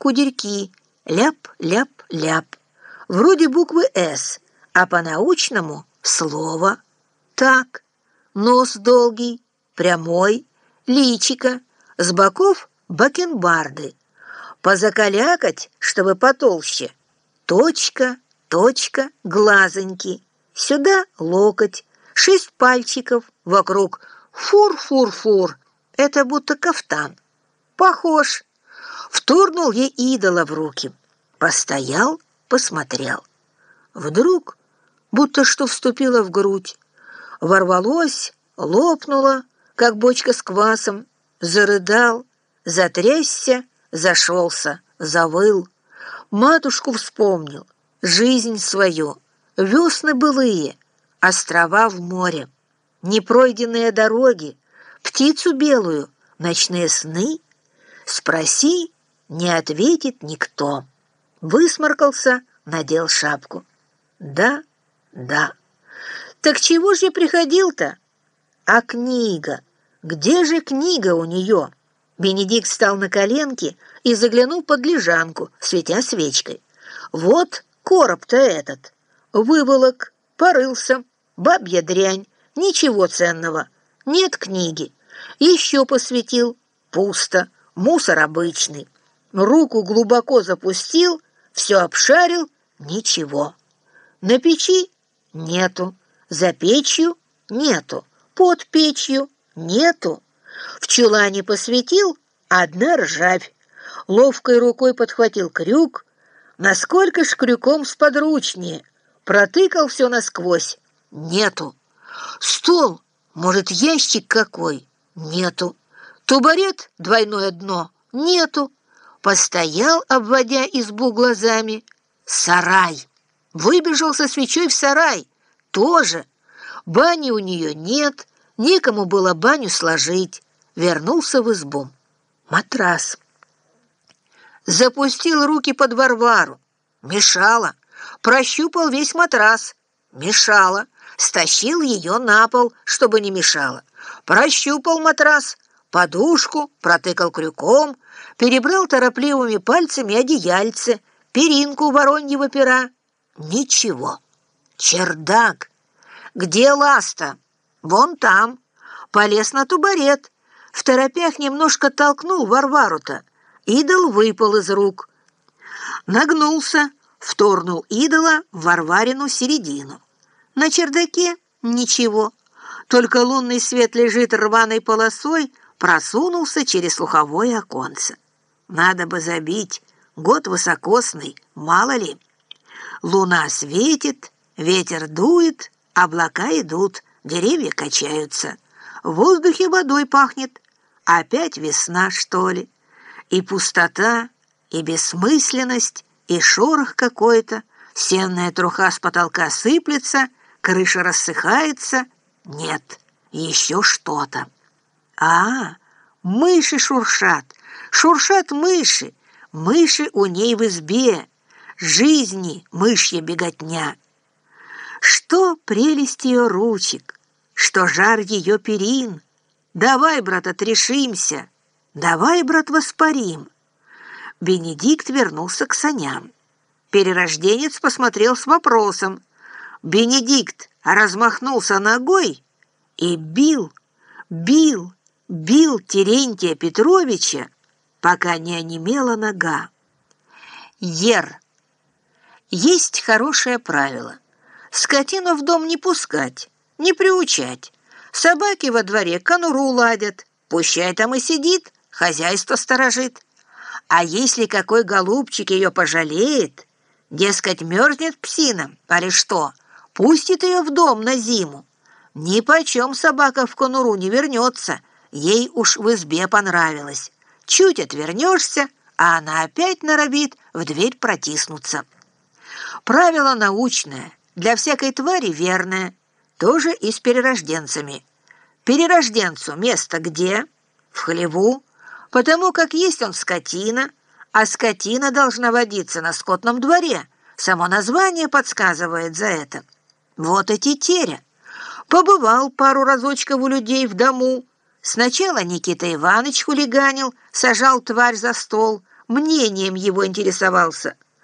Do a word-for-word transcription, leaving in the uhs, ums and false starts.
кудерьки, ляп-ляп-ляп. Вроде буквы «С», а по-научному слово. Так, нос долгий, прямой, личико, с боков бакенбарды. Позакалякать, чтобы потолще. Точка, точка, глазоньки. Сюда локоть, шесть пальчиков, вокруг фур-фур-фур. Это будто кафтан. Похож. Втурнул ей идола в руки. Постоял, посмотрел. Вдруг, будто что вступило в грудь, ворвалось, лопнуло, как бочка с квасом, зарыдал, затрясся, зашелся, завыл. Матушку вспомнил, жизнь свою, весны былые, острова в море, непройденные дороги, птицу белую, ночные сны. Спроси, не ответит никто. Высморкался, надел шапку. Да, да. Так чего же я приходил-то? А книга? Где же книга у нее? Бенедикт встал на коленки и заглянул под лежанку, светя свечкой. Вот короб-то этот. Выволок, порылся, бабья дрянь, ничего ценного. Нет книги. Еще посветил. Пусто. Мусор обычный. Руку глубоко запустил, все обшарил, ничего. На печи нету, за печью нету, под печью нету. В чулане посветил, одна ржавь. Ловкой рукой подхватил крюк, насколько ж крюком сподручнее. Протыкал все насквозь, нету. Стол, может, ящик какой, нету. Тубарет, двойное дно, нету. Постоял, обводя избу глазами. Сарай. Выбежал со свечой в сарай. Тоже. Бани у нее нет, некому было баню сложить. Вернулся в избу. Матрас. Запустил руки под Варвару. Мешало. Прощупал весь матрас. Мешало. Стащил ее на пол, чтобы не мешало. Прощупал матрас. Подушку протыкал крюком, перебрал торопливыми пальцами одеяльце, перинку вороньего пера. Ничего. Чердак. Где ласта? Вон там. Полез на тубарет. В торопях немножко толкнул Варвару-то. Идол выпал из рук. Нагнулся, вторнул идола в Варварину середину. На чердаке ничего. Только лунный свет лежит рваной полосой, просунулся через слуховое оконце. Надо бы забить, год высокосный, мало ли. Луна светит, ветер дует, облака идут, деревья качаются. В воздухе водой пахнет. Опять весна, что ли? И пустота, и бессмысленность, и шорох какой-то. Сенная труха с потолка сыплется, крыша рассыхается. Нет, еще что-то. А, мыши шуршат, шуршат мыши, мыши у ней в избе, жизни мышья беготня. Что прелесть ее ручек, что жар ее перин. Давай, брат, отрешимся, давай, брат, воспарим. Бенедикт вернулся к саням. Перерожденец посмотрел с вопросом. Бенедикт размахнулся ногой и бил, бил, бил Терентия Петровича, пока не онемела нога. Ер. Есть хорошее правило. Скотину в дом не пускать, не приучать. Собаки во дворе конуру ладят, пущай там и сидит, хозяйство сторожит. А если какой голубчик ее пожалеет, дескать, мерзнет псина, али что, пустит ее в дом на зиму, нипочем собака в конуру не вернется, ей уж в избе понравилось. Чуть отвернешься, а она опять норовит в дверь протиснуться. Правило научное, для всякой твари верное, тоже и с перерожденцами. Перерожденцу место где? В хлеву, потому как есть он скотина, а скотина должна водиться на скотном дворе. Само название подсказывает за это. Вот и тетеря. Побывал пару разочков у людей в дому. Сначала Никита Иванович хулиганил, сажал тварь за стол, мнением его интересовался.